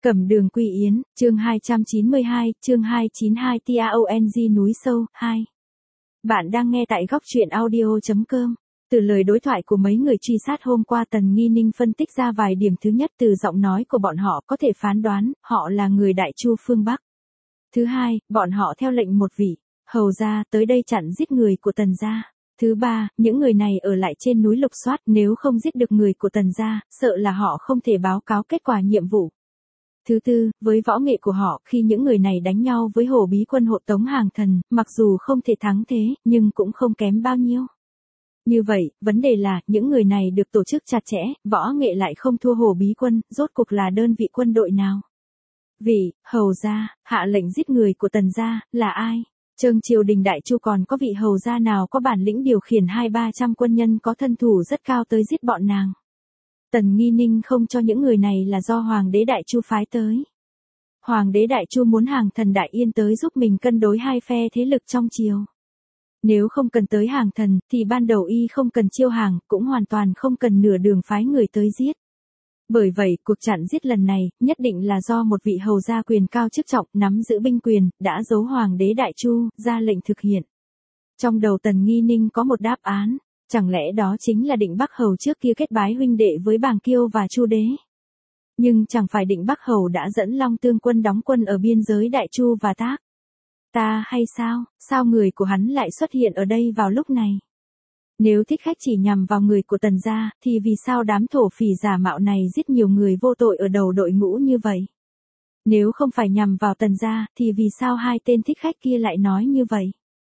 Cẩm Đường Quy Yến, chương 292, chương 292 TAONG núi sâu, 2. Bạn đang nghe tại góc truyện audio.com. Từ lời đối thoại của mấy người truy sát hôm qua, Tần Nghi Ninh phân tích ra vài điểm. Thứ nhất, từ giọng nói của bọn họ có thể phán đoán, họ là người Đại Chu phương Bắc. Thứ hai, bọn họ theo lệnh một vị hầu gia tới đây chặn giết người của Tần gia. Thứ ba, những người này ở lại trên núi lục soát, nếu không giết được người của Tần gia, sợ là họ không thể báo cáo kết quả nhiệm vụ. Thứ tư, với võ nghệ của họ, khi những người này đánh nhau với Hồ Bí Quân hộ tống Hàng Thần, mặc dù không thể thắng thế, nhưng cũng không kém bao nhiêu. Như vậy, vấn đề là, những người này được tổ chức chặt chẽ, võ nghệ lại không thua Hồ Bí Quân, rốt cuộc là đơn vị quân đội nào? Vị hầu gia hạ lệnh giết người của Tần gia là ai? Trong triều đình Đại Chu còn có vị hầu gia nào có bản lĩnh điều khiển 200-300 quân nhân có thân thủ rất cao tới giết bọn nàng? Tần Nghi Ninh không cho những người này là do Hoàng đế Đại Chu phái tới. Hoàng đế Đại Chu muốn Hàng Thần Đại Yên tới giúp mình cân đối hai phe thế lực trong triều. Nếu không cần tới Hàng Thần, thì ban đầu y không cần chiêu hàng, cũng hoàn toàn không cần nửa đường phái người tới giết. Bởi vậy, cuộc chặn giết lần này, nhất định là do một vị hầu gia quyền cao chức trọng, nắm giữ binh quyền, đã giấu Hoàng đế Đại Chu, ra lệnh thực hiện. Trong đầu Tần Nghi Ninh có một đáp án. Chẳng lẽ đó chính là Định Bắc Hầu trước kia kết bái huynh đệ với Bàng Kiêu và Chu Đế? Nhưng chẳng phải Định Bắc Hầu đã dẫn Long Tương quân đóng quân ở biên giới Đại Chu và Tác Ta hay sao? Sao người của hắn lại xuất hiện ở đây vào lúc này? Nếu thích khách chỉ nhằm vào người của Tần gia, thì vì sao đám thổ phỉ giả mạo này giết nhiều người vô tội ở đầu đội ngũ như vậy? Nếu không phải nhằm vào Tần gia, thì vì sao hai tên thích khách kia lại nói như vậy?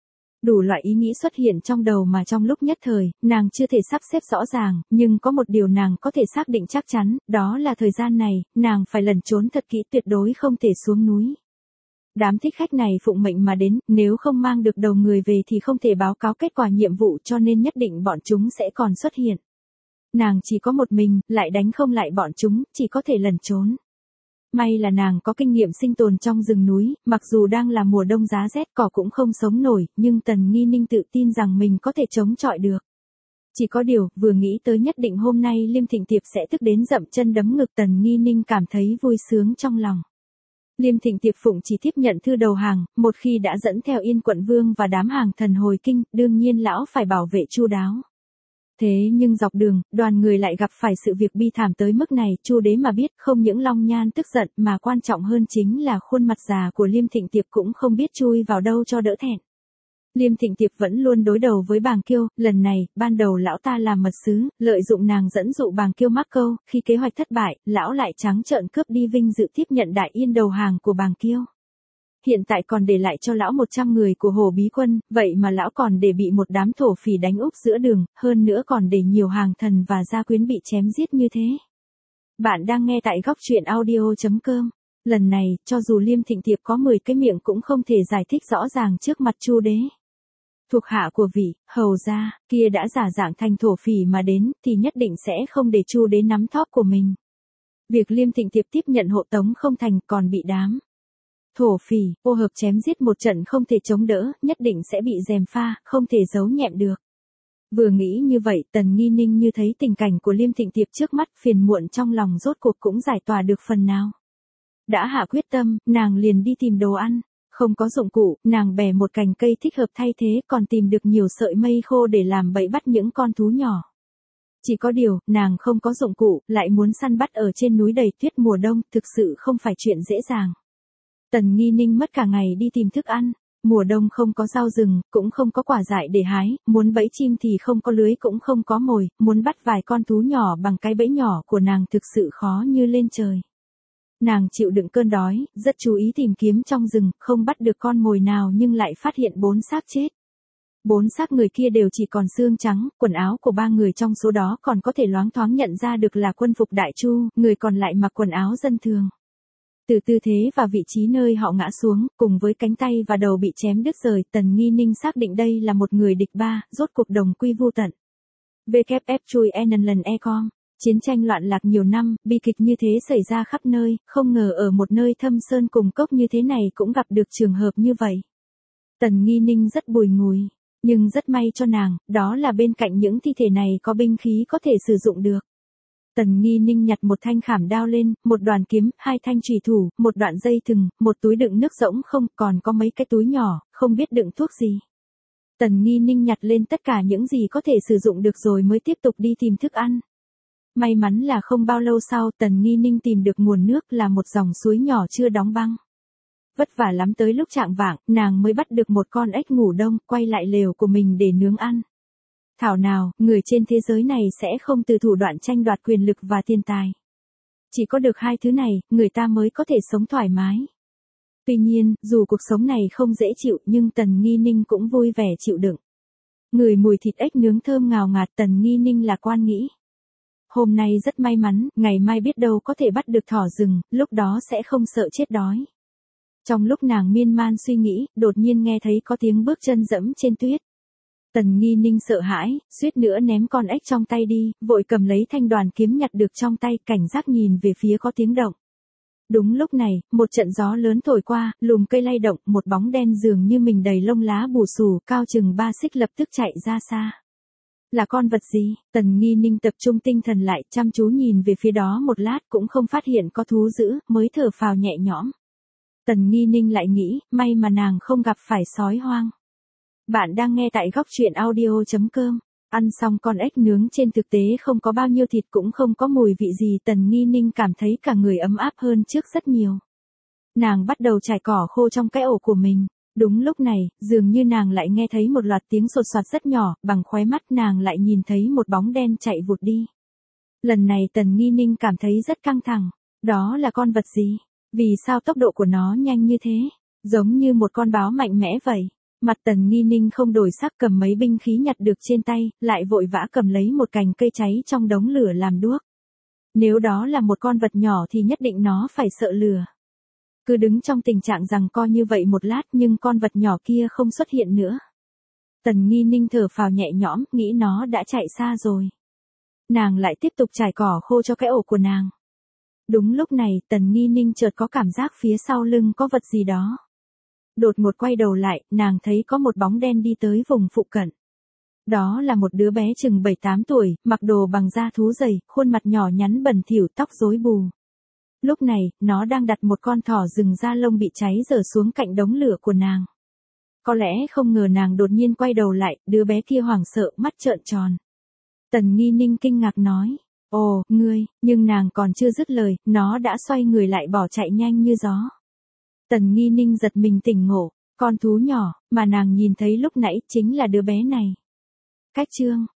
Đủ loại ý nghĩ xuất hiện trong đầu mà trong lúc nhất thời, nàng chưa thể sắp xếp rõ ràng, nhưng có một điều nàng có thể xác định chắc chắn, đó là thời gian này, nàng phải lẩn trốn thật kỹ, tuyệt đối không thể xuống núi. Đám thích khách này phụng mệnh mà đến, nếu không mang được đầu người về thì không thể báo cáo kết quả nhiệm vụ, cho nên nhất định bọn chúng sẽ còn xuất hiện. Nàng chỉ có một mình, lại đánh không lại bọn chúng, chỉ có thể lẩn trốn. May là nàng có kinh nghiệm sinh tồn trong rừng núi, mặc dù đang là mùa đông giá rét cỏ cũng không sống nổi, nhưng Tần Nghi Ninh tự tin rằng mình có thể chống chọi được. Chỉ có điều, vừa nghĩ tới nhất định hôm nay Liêm Thịnh Tiệp sẽ tức đến dậm chân đấm ngực, Tần Nghi Ninh cảm thấy vui sướng trong lòng. Liêm Thịnh Tiệp phụng chỉ tiếp nhận thư đầu hàng, một khi đã dẫn theo Yên Quận Vương và đám Hàng Thần hồi kinh, đương nhiên lão phải bảo vệ chu đáo. Thế nhưng dọc đường, đoàn người lại gặp phải sự việc bi thảm tới mức này, Chu Đế mà biết, không những Long Nhan tức giận mà quan trọng hơn chính là khuôn mặt già của Liêm Thịnh Tiệp cũng không biết chui vào đâu cho đỡ thẹn. Liêm Thịnh Tiệp vẫn luôn đối đầu với Bàng Kiêu, lần này, ban đầu lão ta làm mật sứ, lợi dụng nàng dẫn dụ Bàng Kiêu mắc câu, khi kế hoạch thất bại, lão lại trắng trợn cướp đi vinh dự tiếp nhận Đại Yên đầu hàng của Bàng Kiêu. Hiện tại còn để lại cho lão 100 người của Hồ Bí Quân, vậy mà lão còn để bị một đám thổ phỉ đánh úp giữa đường, hơn nữa còn để nhiều Hàng Thần và gia quyến bị chém giết như thế. Bạn đang nghe tại góc truyện audio.com. Lần này, cho dù Liêm Thịnh Tiệp có 10 cái miệng cũng không thể giải thích rõ ràng trước mặt Chu Đế. Thuộc hạ của vị hầu gia kia đã giả dạng thành thổ phỉ mà đến, thì nhất định sẽ không để Chu Đế nắm thóp của mình. Việc Liêm Thịnh Tiệp tiếp nhận hộ tống không thành, còn bị đám thổ phỉ ô hợp chém giết một trận không thể chống đỡ, nhất định sẽ bị gièm pha, không thể giấu nhẹm được. Vừa nghĩ như vậy, Tần Nghi Ninh như thấy tình cảnh của Liêm Thịnh Tiệp trước mắt, phiền muộn trong lòng rốt cuộc cũng giải tỏa được phần nào. Đã hạ quyết tâm, nàng liền đi tìm đồ ăn. Không có dụng cụ, nàng bẻ một cành cây thích hợp thay thế, còn tìm được nhiều sợi mây khô để làm bẫy bắt những con thú nhỏ. Chỉ có điều, nàng không có dụng cụ, lại muốn săn bắt ở trên núi đầy tuyết mùa đông, thực sự không phải chuyện dễ dàng. Tần Nghi Ninh mất cả ngày đi tìm thức ăn. Mùa đông không có rau rừng, cũng không có quả dại để hái, muốn bẫy chim thì không có lưới cũng không có mồi, muốn bắt vài con thú nhỏ bằng cái bẫy nhỏ của nàng thực sự khó như lên trời. Nàng chịu đựng cơn đói, rất chú ý tìm kiếm trong rừng, không bắt được con mồi nào nhưng lại phát hiện 4 xác chết. 4 xác người kia đều chỉ còn xương trắng, quần áo của 3 người trong số đó còn có thể loáng thoáng nhận ra được là quân phục Đại Chu, người còn lại mặc quần áo dân thường. Từ tư thế và vị trí nơi họ ngã xuống, cùng với cánh tay và đầu bị chém đứt rời, Tần Nghi Ninh xác định đây là một người địch ba, rốt cuộc đồng quy vu tận. WF Chui Enenlen Ecom. Chiến tranh loạn lạc nhiều năm, bi kịch như thế xảy ra khắp nơi, không ngờ ở một nơi thâm sơn cùng cốc như thế này cũng gặp được trường hợp như vậy. Tần Nghi Ninh rất bùi ngùi, nhưng rất may cho nàng, đó là bên cạnh những thi thể này có binh khí có thể sử dụng được. Tần Nghi Ninh nhặt một thanh khảm đao lên, một đoàn kiếm, hai thanh chùy thủ, một đoạn dây thừng, một túi đựng nước rỗng không, còn có mấy cái túi nhỏ, không biết đựng thuốc gì. Tần Nghi Ninh nhặt lên tất cả những gì có thể sử dụng được rồi mới tiếp tục đi tìm thức ăn. May mắn là không bao lâu sau Tần Nghi Ninh tìm được nguồn nước là một dòng suối nhỏ chưa đóng băng. Vất vả lắm tới lúc chạng vạng, nàng mới bắt được một con ếch ngủ đông, quay lại lều của mình để nướng ăn. Thảo nào, người trên thế giới này sẽ không từ thủ đoạn tranh đoạt quyền lực và tiền tài. Chỉ có được hai thứ này, người ta mới có thể sống thoải mái. Tuy nhiên, dù cuộc sống này không dễ chịu nhưng Tần Nghi Ninh cũng vui vẻ chịu đựng. Ngửi mùi thịt ếch nướng thơm ngào ngạt, Tần Nghi Ninh lạc quan nghĩ. Hôm nay rất may mắn, ngày mai biết đâu có thể bắt được thỏ rừng, lúc đó sẽ không sợ chết đói. Trong lúc nàng miên man suy nghĩ, đột nhiên nghe thấy có tiếng bước chân dẫm trên tuyết. Tần Nghi Ninh sợ hãi, suýt nữa ném con ếch trong tay đi, vội cầm lấy thanh đoàn kiếm nhặt được trong tay, cảnh giác nhìn về phía có tiếng động. Đúng lúc này, một trận gió lớn thổi qua, lùm cây lay động, một bóng đen dường như mình đầy lông lá bù xù, cao chừng 3 xích lập tức chạy ra xa. Là con vật gì? Tần Nghi Ninh tập trung tinh thần lại, chăm chú nhìn về phía đó một lát cũng không phát hiện có thú dữ, mới thở phào nhẹ nhõm. Tần Nghi Ninh lại nghĩ, may mà nàng không gặp phải sói hoang. Bạn đang nghe tại góc truyện audio.com. Ăn xong con ếch nướng trên thực tế không có bao nhiêu thịt cũng không có mùi vị gì, Tần Nghi Ninh cảm thấy cả người ấm áp hơn trước rất nhiều. Nàng bắt đầu trải cỏ khô trong cái ổ của mình. Đúng lúc này, dường như nàng lại nghe thấy một loạt tiếng sột soạt rất nhỏ, bằng khóe mắt nàng lại nhìn thấy một bóng đen chạy vụt đi. Lần này Tần Nghi Ninh cảm thấy rất căng thẳng. Đó là con vật gì? Vì sao tốc độ của nó nhanh như thế? Giống như một con báo mạnh mẽ vậy. Mặt Tần Nghi Ninh không đổi sắc, cầm mấy binh khí nhặt được trên tay, lại vội vã cầm lấy một cành cây cháy trong đống lửa làm đuốc. Nếu đó là một con vật nhỏ thì nhất định nó phải sợ lửa. Cứ đứng trong tình trạng giằng co như vậy một lát nhưng con vật nhỏ kia không xuất hiện nữa. Tần Nghi Ninh thở phào nhẹ nhõm, nghĩ nó đã chạy xa rồi. Nàng lại tiếp tục trải cỏ khô cho cái ổ của nàng. Đúng lúc này, Tần Nghi Ninh chợt có cảm giác phía sau lưng có vật gì đó. Đột ngột quay đầu lại, nàng thấy có một bóng đen đi tới vùng phụ cận. Đó là một đứa bé chừng 7-8 tuổi, mặc đồ bằng da thú dày, khuôn mặt nhỏ nhắn bẩn thỉu, tóc rối bù. Lúc này, nó đang đặt một con thỏ rừng da lông bị cháy dở xuống cạnh đống lửa của nàng. Có lẽ không ngờ nàng đột nhiên quay đầu lại, đứa bé kia hoảng sợ, mắt trợn tròn. Tần Nghi Ninh kinh ngạc nói, ồ, ngươi, nhưng nàng còn chưa dứt lời, nó đã xoay người lại bỏ chạy nhanh như gió. Tần Nghi Ninh giật mình tỉnh ngộ, con thú nhỏ mà nàng nhìn thấy lúc nãy chính là đứa bé này. Cách chương